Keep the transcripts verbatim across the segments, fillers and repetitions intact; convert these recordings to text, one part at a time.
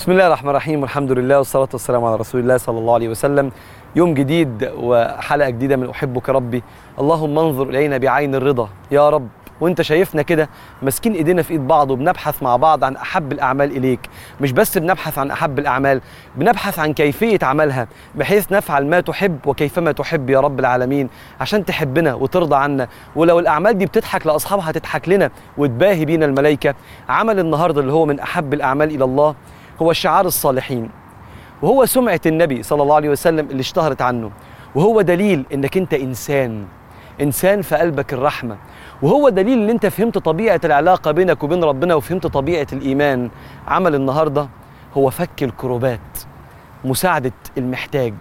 بسم الله الرحمن الرحيم، والحمد لله والصلاة والسلام على رسول الله صلى الله عليه وسلم. يوم جديد وحلقة جديدة من أحبك ربي. اللهم انظر إلينا بعين الرضا يا رب. وانت شايفنا كده ماسكين ايدينا في ايد بعض وبنبحث مع بعض عن احب الاعمال اليك. مش بس بنبحث عن احب الاعمال، بنبحث عن كيفيه عملها بحيث نفعل ما تحب وكيفما تحب يا رب العالمين، عشان تحبنا وترضى عنا. ولو الاعمال دي بتضحك لاصحابها هتضحك لنا وتباهي بينا الملائكه. عمل النهارده اللي هو من احب الاعمال الى الله هو شعار الصالحين، وهو سمعه النبي صلى الله عليه وسلم اللي اشتهرت عنه، وهو دليل انك انت انسان انسان في قلبك الرحمه، وهو دليل ان انت فهمت طبيعه العلاقه بينك وبين ربنا وفهمت طبيعه الايمان. عمل النهارده هو فك الكروبات، مساعده المحتاج.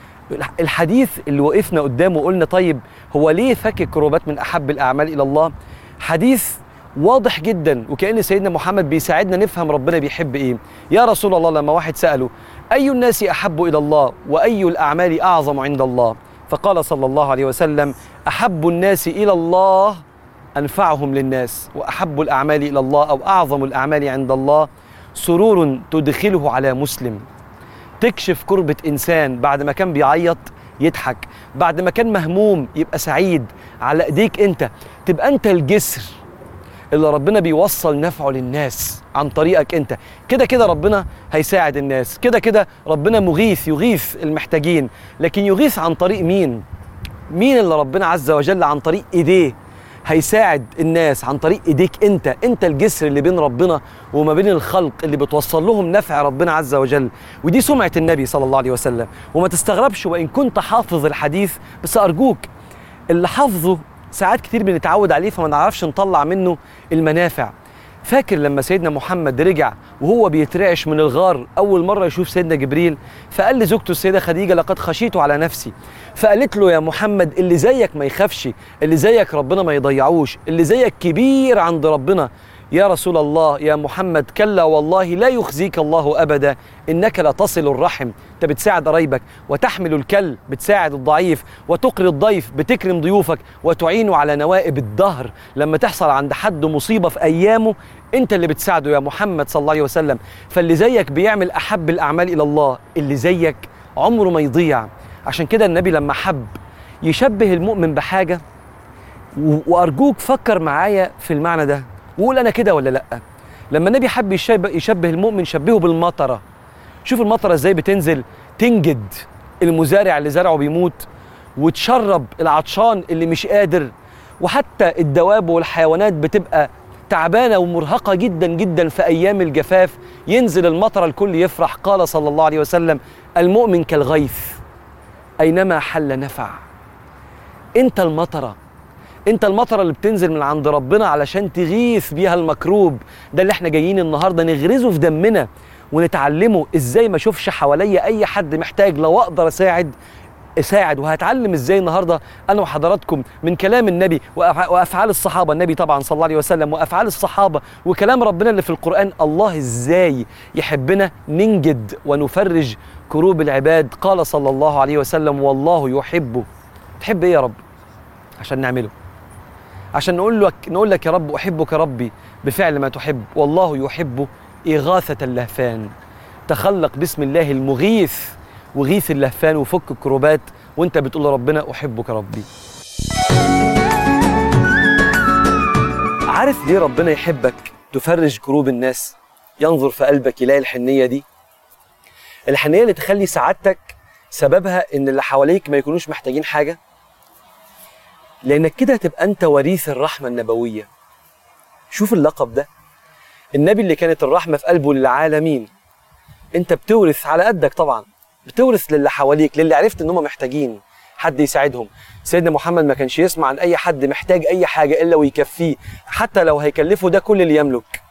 الحديث اللي وقفنا قدامه وقلنا طيب هو ليه فك الكروبات من احب الاعمال الى الله؟ حديث واضح جدا، وكأن سيدنا محمد بيساعدنا نفهم ربنا بيحب ايه. يا رسول الله، لما واحد سأله اي الناس احب الى الله واي الاعمال اعظم عند الله، فقال صلى الله عليه وسلم احب الناس الى الله أنفعهم للناس، وأحب الأعمال إلى الله أو أعظم الأعمال عند الله سرور تدخله على مسلم. تكشف كربة إنسان بعد ما كان بيعيط يضحك، بعد ما كان مهموم يبقى سعيد، على إيديك أنت تبقى أنت الجسر اللي ربنا بيوصل نفعه للناس عن طريقك أنت. كده كده ربنا هيساعد الناس، كده كده ربنا مغيث يغيث المحتاجين، لكن يغيث عن طريق مين؟ مين اللي ربنا عز وجل عن طريق إيديه هيساعد الناس؟ عن طريق ايديك انت. انت الجسر اللي بين ربنا وما بين الخلق اللي بتوصل لهم نفع ربنا عز وجل. ودي سمعة النبي صلى الله عليه وسلم. وما تستغربش وان كنت حافظ الحديث، بس ارجوك اللي حافظه ساعات كتير بنتعود عليه فما نعرفش نطلع منه المنافع. فاكر لما سيدنا محمد رجع وهو بيترعش من الغار أول مرة يشوف سيدنا جبريل، فقال لزوجته السيدة خديجة لقد خشيت على نفسي، فقالت له يا محمد اللي زيك ما يخافش، اللي زيك ربنا ما يضيعوش، اللي زيك كبير عند ربنا. يا رسول الله يا محمد كلا والله لا يخزيك الله أبدا، إنك لا تصل الرحم، أنت بتساعد قرايبك، وتحمل الكل بتساعد الضعيف، وتقري الضيف بتكرم ضيوفك، وتعين على نوائب الدهر. لما تحصل عند حد مصيبة في أيامه أنت اللي بتساعده يا محمد صلى الله عليه وسلم. فاللي زيك بيعمل أحب الأعمال إلى الله، اللي زيك عمره ما يضيع. عشان كده النبي لما حب يشبه المؤمن بحاجة، وأرجوك فكر معايا في المعنى ده وقول أنا كده ولا لأ. لما النبي حب يشبه, يشبه المؤمن شبهه بالمطرة. شوف المطرة ازاي بتنزل تنجد المزارع اللي زرعه بيموت، وتشرب العطشان اللي مش قادر، وحتى الدواب والحيوانات بتبقى تعبانة ومرهقة جدا جدا في أيام الجفاف. ينزل المطرة الكل يفرح. قال صلى الله عليه وسلم المؤمن كالغيث أينما حل نفع. انت المطرة، انت المطره اللي بتنزل من عند ربنا علشان تغيث بيها المكروب. ده اللي احنا جايين النهارده نغرزه في دمنا ونتعلمه ازاي ما اشوفش حواليا اي حد محتاج، لو اقدر اساعد اساعد. وهتعلم ازاي النهارده انا وحضراتكم من كلام النبي وافعال الصحابه، النبي طبعا صلى الله عليه وسلم، وافعال الصحابه وكلام ربنا اللي في القران، الله ازاي يحبنا ننجد ونفرج كروب العباد. قال صلى الله عليه وسلم والله يحبه. تحب ايه يا رب عشان نعمله، عشان نقول لك نقول لك يا رب أحبك ربي بفعل ما تحب. والله يحب إغاثة اللهفان. تخلق بسم الله المغيث وغيث اللهفان وفك الكروبات وانت بتقول لربنا أحبك ربي. عارف ليه ربنا يحبك تفرج كروب الناس؟ ينظر في قلبك يلاقي الحنية دي، الحنية اللي تخلي سعادتك سببها ان اللي حواليك ما يكونوش محتاجين حاجة، لأنك كده هتبقى أنت وريث الرحمة النبوية. شوف اللقب ده، النبي اللي كانت الرحمة في قلبه للعالمين. أنت بتورث على قدك طبعا، بتورث للي حواليك، للي عرفت إنهم محتاجين حد يساعدهم. سيدنا محمد ما كانش يسمع عن أي حد محتاج أي حاجة إلا ويكفيه، حتى لو هيكلفه ده كل اللي يملك.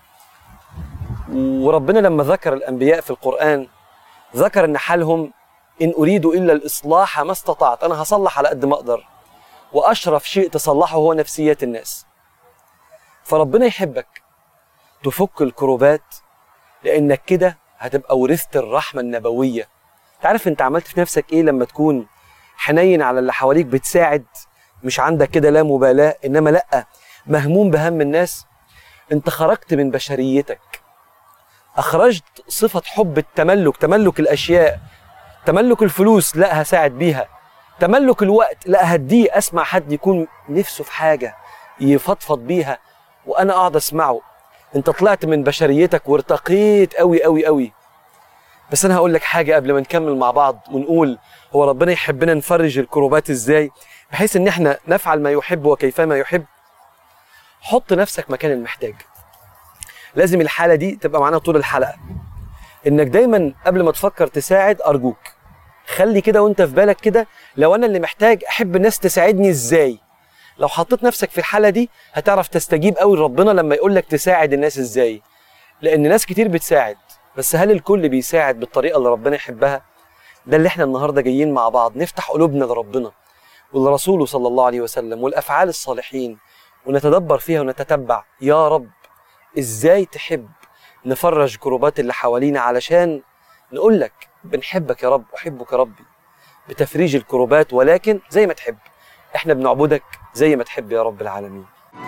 وربنا لما ذكر الأنبياء في القرآن ذكر إن حالهم إن أريد إلا الإصلاح ما استطعت، أنا هصلح على قد ما أقدر. وأشرف شيء تصلحه هو نفسيات الناس. فربنا يحبك تفك الكروبات، لأنك كده هتبقى ورثت الرحمة النبوية. تعرف أنت عملت في نفسك إيه لما تكون حنين على اللي حواليك، بتساعد، مش عندك كده لا مبالاة، إنما لأ مهموم بهم الناس. أنت خرجت من بشريتك أخرجت صفة حب التملك، تملك الأشياء، تملك الفلوس، لا هساعد بيها، تملك الوقت، لا هديه، أسمع حد يكون نفسه في حاجة يفضفض بيها وأنا أقعد أسمعه. أنت طلعت من بشريتك وارتقيت أوي أوي أوي. بس أنا هقول لك حاجة قبل ما نكمل مع بعض ونقول هو ربنا يحبنا نفرج الكروبات إزاي بحيث إن إحنا نفعل ما يحب وكيفما يحب. حط نفسك مكان المحتاج. لازم الحالة دي تبقى معانا طول الحلقة، إنك دايما قبل ما تفكر تساعد أرجوك خلي كده وانت في بالك كده لو أنا اللي محتاج أحب الناس تساعدني إزاي. لو حطيت نفسك في الحالة دي هتعرف تستجيب قوي لربنا لما يقولك تساعد الناس إزاي. لأن ناس كتير بتساعد، بس هل الكل بيساعد بالطريقة اللي ربنا يحبها؟ ده اللي احنا النهاردة جايين مع بعض نفتح قلوبنا لربنا ولرسوله صلى الله عليه وسلم والأفعال الصالحين ونتدبر فيها ونتتبع يا رب إزاي تحب نفرج كروبات اللي حوالينا علشان نقولك بنحبك يا رب، أحبك يا ربي بتفريج الكروبات، ولكن زي ما تحب. احنا بنعبدك زي ما تحب يا رب العالمين.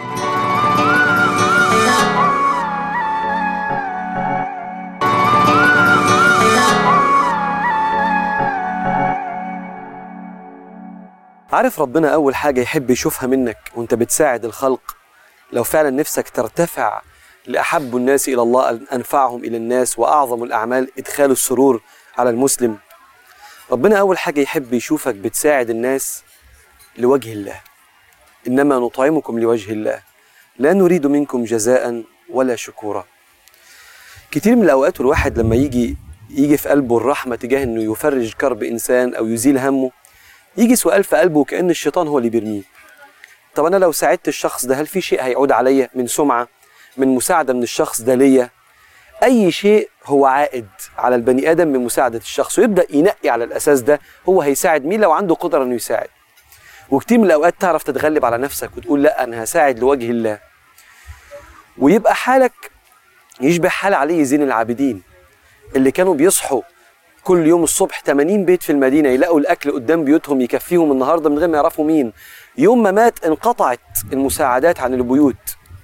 عارف ربنا أول حاجة يحب يشوفها منك وانت بتساعد الخلق، لو فعلا نفسك ترتفع لأحب الناس إلى الله أنفعهم إلى الناس وأعظم الأعمال إدخال السرور على المسلم، ربنا أول حاجة يحب يشوفك بتساعد الناس لوجه الله. إنما نطعمكم لوجه الله لا نريد منكم جزاء ولا شكورا. كتير من الأوقات الواحد لما يجي يجي في قلبه الرحمة تجاه إنه يفرج كرب إنسان أو يزيل همه، يجي سؤال في قلبه كأن الشيطان هو اللي بيرميه. طب أنا لو ساعدت الشخص ده هل في شيء هيعود عليا من سمعة، من مساعدة من الشخص ده ليا؟ أي شيء هو عائد على البني آدم من مساعدة الشخص، ويبدأ ينقي على الأساس ده هو هيساعد مين لو عنده قدرة إنه يساعد. وكتير من الأوقات تعرف تتغلب على نفسك وتقول لا أنا هساعد لوجه الله، ويبقى حالك يشبه حال علي زين العابدين اللي كانوا بيصحوا كل يوم الصبح ثمانين بيت في المدينة يلاقوا الأكل قدام بيوتهم يكفيهم النهاردة من غير ما يعرفوا مين. يوم ما مات انقطعت المساعدات عن البيوت،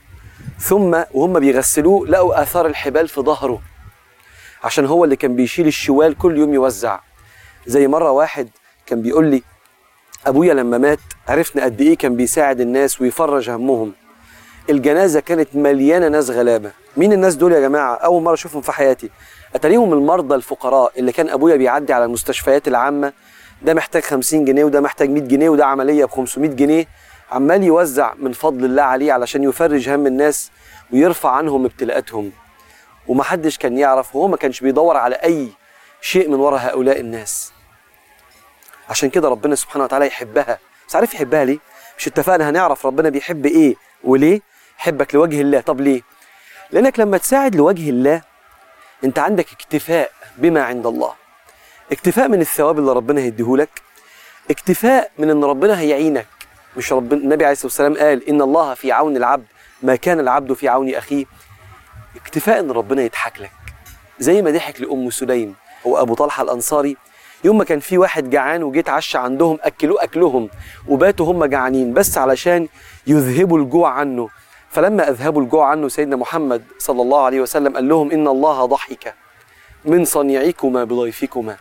ثم وهم بيغسلوه لقوا آثار الحبال في ظهره عشان هو اللي كان بيشيل الشوال كل يوم يوزع. زي مرة واحد كان بيقول لي أبويا لما مات عرفنا قد إيه كان بيساعد الناس ويفرج همهم. الجنازة كانت مليانة ناس غلابة. مين الناس دول يا جماعة؟ أول مرة أشوفهم في حياتي. أتاريهم المرضى الفقراء اللي كان أبويا بيعدي على المستشفيات العامة، ده محتاج خمسين جنيه وده محتاج مية جنيه وده عملية بخمسمية جنيه، عمال يوزع من فضل الله عليه علشان يفرج هم الناس ويرفع عنهم ابتلاءاتهم، ومحدش كان يعرف، وهو ما كانش بيدور على أي شيء من وراء هؤلاء الناس. عشان كده ربنا سبحانه وتعالى يحبها. بس عارف يحبها ليه؟ مش اتفقنا هنعرف ربنا بيحب ايه وليه؟ يحبك لوجه الله. طب ليه؟ لأنك لما تساعد لوجه الله انت عندك اكتفاء بما عند الله، اكتفاء من الثواب اللي ربنا هيديهولك، اكتفاء من ان ربنا هيعينك. مش ربنا النبي عليه الصلاة والسلام قال إن الله في عون العبد ما كان العبد في عون أخيه. اكتفاء ان ربنا يضحك لك زي ما ضحك لأم سليم هو أبو طلحة الأنصاري يوم ما كان في واحد جعان وجيت عشى عندهم أكلوه أكلهم وباتوا هم جعانين بس علشان يذهبوا الجوع عنه. فلما أذهبوا الجوع عنه سيدنا محمد صلى الله عليه وسلم قال لهم إن الله ضحك من صنيعكما بضيفكما.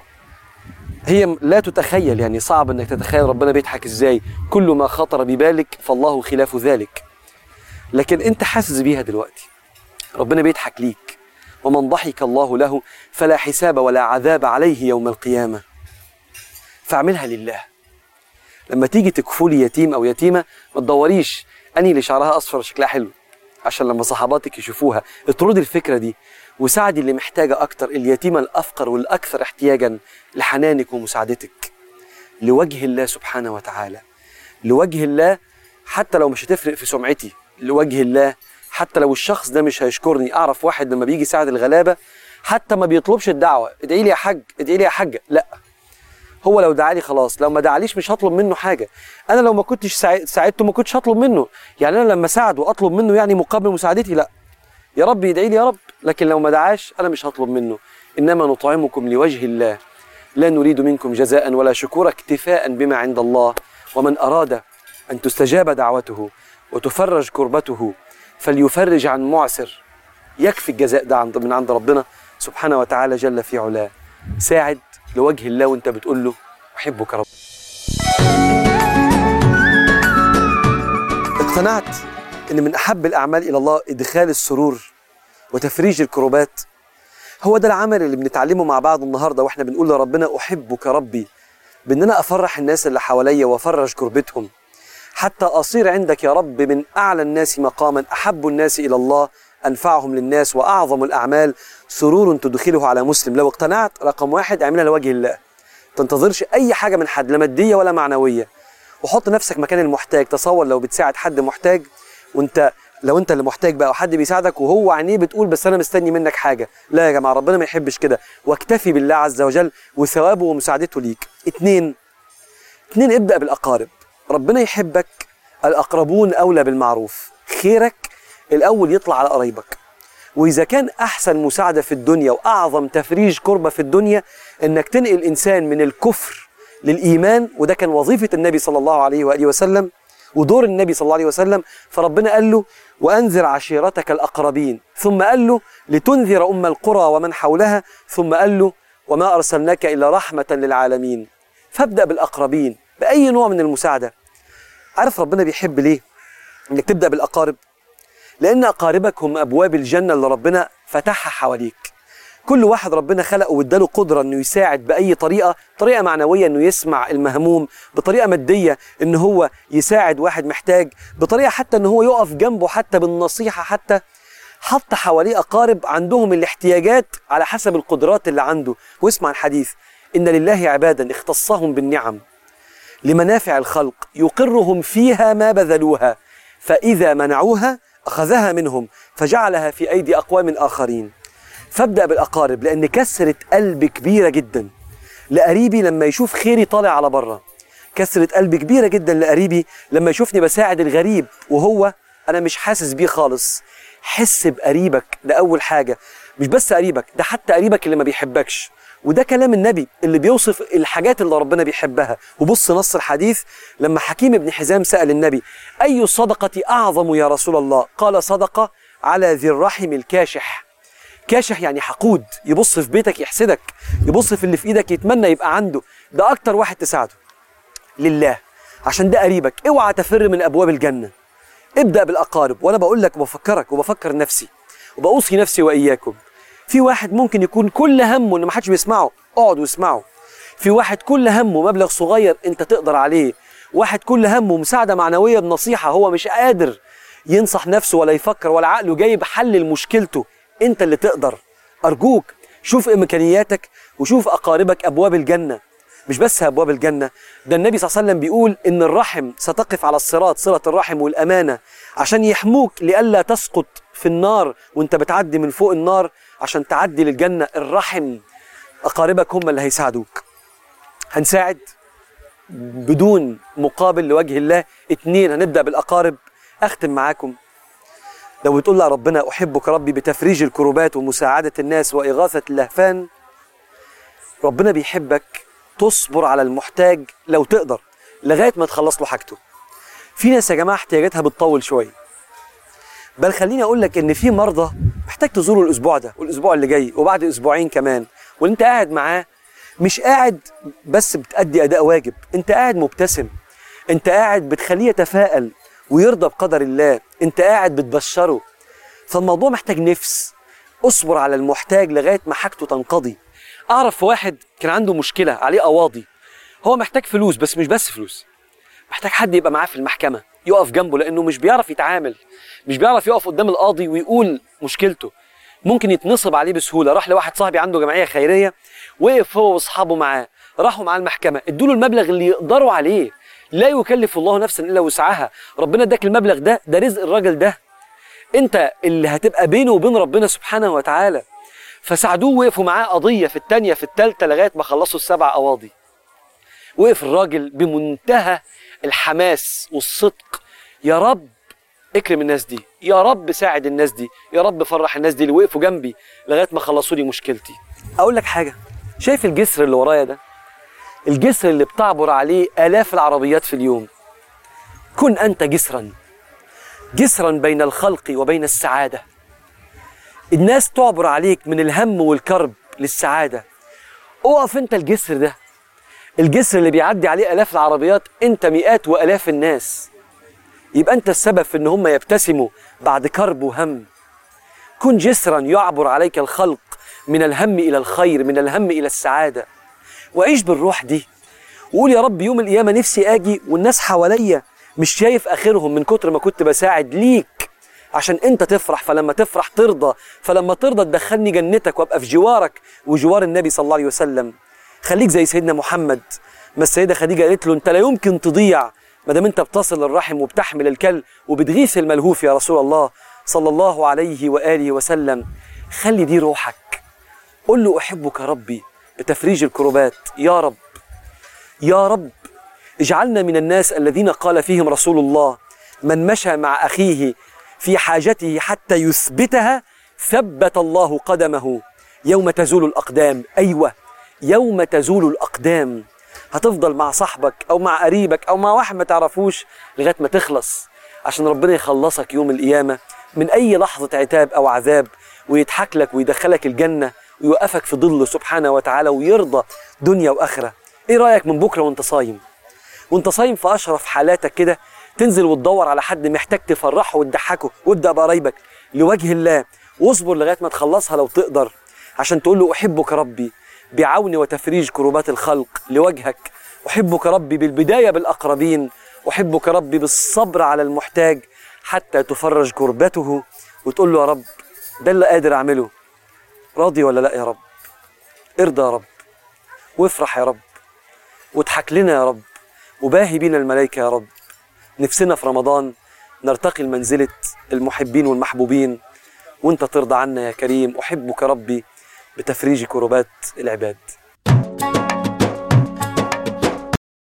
هي لا تتخيل، يعني صعب أنك تتخيل ربنا بيضحك إزاي، كل ما خطر ببالك فالله خلاف ذلك، لكن أنت حاسس بيها دلوقتي. ربنا بيضحك ليك، ومن ضحك الله له فلا حساب ولا عذاب عليه يوم القيامة. فاعملها لله. لما تيجي تكفولي يتيم أو يتيمة ما تدوريش أني اللي شعرها أصفر شكلها حلو عشان لما صحباتك يشوفوها، اطردي الفكرة دي وساعدي اللي محتاجة أكتر، اليتيمة الأفقر والأكثر احتياجا لحنانك ومساعدتك لوجه الله سبحانه وتعالى. لوجه الله، حتى لو مش هتفرق في سمعتي، لوجه الله، حتى لو الشخص ده مش هيشكرني. أعرف واحد لما بيجي يساعد الغلابة حتى ما بيطلبش الدعوة، ادعي لي يا حاج، ادعي لي يا حاجة، لا، هو لو دعالي خلاص، لو ما دعاليش مش هطلب منه حاجة. أنا لو ما كنتش ساعدته ما كنتش هطلب منه، يعني أنا لما ساعد وأطلب منه يعني مقابل مساعدتي، لا، يا رب يدعي لي يا رب، لكن لو ما دعاش أنا مش هطلب منه. إنما نطعمكم لوجه الله لا نريد منكم جزاء ولا شكورا، اكتفاء بما عند الله. ومن أراد أن تستجاب دعوته وتفرج كربته فليفرج عن معسر يكفي الجزاء ده عند من عند ربنا سبحانه وتعالى جل في علاه. ساعد لوجه الله وانت بتقول له احبك رب. اقتنعت ان من احب الاعمال الى الله ادخال السرور وتفريج الكروبات. هو ده العمل اللي بنتعلمه مع بعض النهارده واحنا بنقول لربنا احبك ربي، بان انا افرح الناس اللي حواليا وافرج كربتهم، حتى اصير عندك يا رب من اعلى الناس مقاما، احب الناس الى الله انفعهم للناس، واعظم الاعمال سرور تدخله على مسلم. لو اقتنعت رقم واحد اعملها لوجه الله، تنتظرش اي حاجه من حد لا ماديه ولا معنويه، وحط نفسك مكان المحتاج. تصور لو بتساعد حد محتاج وانت لو انت اللي محتاج بقى وحد بيساعدك وهو عينيه بتقول بس انا مستني منك حاجه. لا يا جماعه، ربنا ما يحبش كده، واكتفي بالله عز وجل وثوابه ومساعدته ليك. اتنين اتنين ابدأ بالاقارب. ربنا يحبك، الاقربون اولى بالمعروف. خيرك الاول يطلع على قرايبك. واذا كان احسن مساعده في الدنيا واعظم تفريج كربه في الدنيا انك تنقل الانسان من الكفر للايمان، وده كان وظيفه النبي صلى الله عليه واله وسلم ودور النبي صلى الله عليه وسلم. فربنا قال له وأنذر عشيرتك الأقربين، ثم قال له لتنذر أم القرى ومن حولها، ثم قال له وما أرسلناك إلا رحمة للعالمين. فابدأ بالأقربين بأي نوع من المساعدة. عارف ربنا بيحب ليه إنك تبدأ بالأقارب؟ لأن أقاربك هم أبواب الجنة اللي ربنا فتحها حواليك. كل واحد ربنا خلقه واداله قدرة انه يساعد بأي طريقة، طريقة معنوية انه يسمع المهموم، بطريقة مادية ان هو يساعد واحد محتاج، بطريقة حتى ان هو يقف جنبه حتى بالنصيحة. حتى حط حواليه أقارب عندهم الاحتياجات على حسب القدرات اللي عنده. واسمع الحديث إن لله عبادا اختصهم بالنعم لمنافع الخلق يقرهم فيها ما بذلوها، فإذا منعوها أخذها منهم فجعلها في أيدي أقوام آخرين. فابدأ بالأقارب، لأن كسرة قلب كبيرة جدا لقريبي لما يشوف خيري طالع على بره. كسرة قلب كبيرة جدا لقريبي لما يشوفني بساعد الغريب وهو أنا مش حاسس بيه خالص. حس بقريبك، ده أول حاجة. مش بس قريبك، ده حتى قريبك اللي ما بيحبكش. وده كلام النبي اللي بيوصف الحاجات اللي ربنا بيحبها. وبص نص الحديث لما حكيم بن حزام سأل النبي أي الصدقة أعظم يا رسول الله؟ قال صدقة على ذي الرحم الكاشح. كاشح يعني حقود، يبص في بيتك يحسدك، يبص في اللي في ايدك يتمنى يبقى عنده. ده اكتر واحد تساعده لله، عشان ده قريبك. اوعى تفر من ابواب الجنة. ابدأ بالاقارب. وانا بقول لك وبفكرك وبفكر نفسي وبأوصي نفسي واياكم. في واحد ممكن يكون كل همه ان ما حدش بيسمعه، اقعد واسمعه. في واحد كل همه مبلغ صغير انت تقدر عليه. واحد كل همه مساعدة معنوية بنصيحة، هو مش قادر ينصح نفسه ولا يفكر ولا عقله جايب حل لمشكلته. انت اللي تقدر. ارجوك شوف امكانياتك وشوف اقاربك ابواب الجنة. مش بس ابواب الجنة، ده النبي صلى الله عليه وسلم بيقول ان الرحم ستقف على الصراط، صلة الرحم والامانة، عشان يحموك لئلا تسقط في النار وانت بتعدي من فوق النار عشان تعدي للجنة. الرحم اقاربك هم اللي هيساعدوك. هنساعد بدون مقابل لوجه الله. اتنين هنبدأ بالاقارب. اختم معاكم، لو بتقول لها ربنا أحبك ربي بتفريج الكروبات ومساعدة الناس وإغاثة اللهفان، ربنا بيحبك تصبر على المحتاج لو تقدر لغاية ما تخلص له حاجته. في ناس يا جماعة احتياجاتها بتطول شوية، بل خليني أقول لك إن في مرضى محتاج تزوره الأسبوع ده والأسبوع اللي جاي وبعد أسبوعين كمان، وأنت قاعد معاه مش قاعد بس بتأدي أداء واجب، أنت قاعد مبتسم، أنت قاعد بتخليه يتفائل ويرضى بقدر الله، انت قاعد بتبشره. فالموضوع محتاج نفس. اصبر على المحتاج لغاية ما حاجته تنقضي. اعرف واحد كان عنده مشكلة عليه قواضي، هو محتاج فلوس بس مش بس فلوس، محتاج حد يبقى معاه في المحكمة يقف جنبه، لانه مش بيعرف يتعامل، مش بيعرف يقف قدام القاضي ويقول مشكلته، ممكن يتنصب عليه بسهولة. راح لواحد صاحبي عنده جمعية خيرية، وقف هو واصحابه معاه، راحوا معاه المحكمة، ادوا له المبلغ اللي يقدروا عليه. لا يكلف الله نفسا الا وسعها. ربنا اداك المبلغ ده، ده رزق الراجل ده، انت اللي هتبقى بينه وبين ربنا سبحانه وتعالى. فساعدوه، وقفوا معاه قضيه في الثانيه في الثالثه لغايه ما خلصوا السبع قواضي. وقف الراجل بمنتهى الحماس والصدق، يا رب اكرم الناس دي، يا رب ساعد الناس دي، يا رب فرح الناس دي اللي وقفوا جنبي لغايه ما خلصوا لي مشكلتي. اقول لك حاجه، شايف الجسر اللي ورايا ده؟ الجسر اللي بتعبر عليه آلاف العربيات في اليوم. كن أنت جسرا، جسرا بين الخلق وبين السعادة. الناس تعبر عليك من الهم والكرب للسعادة. اقف انت الجسر ده، الجسر اللي بيعدي عليه آلاف العربيات، انت مئات وآلاف الناس، يبقى انت السبب في ان هم يبتسموا بعد كرب وهم. كن جسرا يعبر عليك الخلق من الهم إلى الخير، من الهم إلى السعادة، وعيش بالروح دي. وقول يا رب يوم القيامة نفسي آجي والناس حواليا مش شايف آخرهم من كتر ما كنت بساعد ليك، عشان انت تفرح، فلما تفرح ترضى، فلما ترضى تدخلني جنتك وابقى في جوارك وجوار النبي صلى الله عليه وسلم. خليك زي سيدنا محمد، ما السيدة خديجة قالت له انت لا يمكن تضيع ما دام انت بتصل الرحم وبتحمل الكل وبتغيث الملهوف يا رسول الله صلى الله عليه وآله وسلم. خلي دي روحك، قل له أحبك ربي بتفريج الكربات. يا رب يا رب اجعلنا من الناس الذين قال فيهم رسول الله من مشى مع أخيه في حاجته حتى يثبتها ثبت الله قدمه يوم تزول الأقدام. أيوة، يوم تزول الأقدام. هتفضل مع صاحبك أو مع قريبك أو مع واحد ما تعرفوش لغاية ما تخلص، عشان ربنا يخلصك يوم القيامة من أي لحظة عتاب أو عذاب، ويضحك لك ويدخلك الجنة ويوقفك في ظله سبحانه وتعالى ويرضى دنيا وآخرة. إيه رأيك من بكرة وانت صايم، وانت صايم في أشرف حالاتك كده، تنزل وتدور على حد محتاج تفرحه وتضحكه، وابدأ بقرايبك لوجه الله، واصبر لغاية ما تخلصها لو تقدر، عشان تقول له أحبك ربي بعون وتفريج كروبات الخلق لوجهك. أحبك ربي بالبداية بالأقربين، أحبك ربي بالصبر على المحتاج حتى تفرج كربته، وتقول له يا رب ده اللي قادر أعمله، راضي ولا لا يا رب؟ ارضى يا رب، وافرح يا رب، واضحك لنا يا رب، وباهي بينا الملائكة يا رب. نفسنا في رمضان نرتقي لمنزلة المحبين والمحبوبين، وانت ترضى عنا يا كريم. أحبك ربي بتفريج كربات العباد.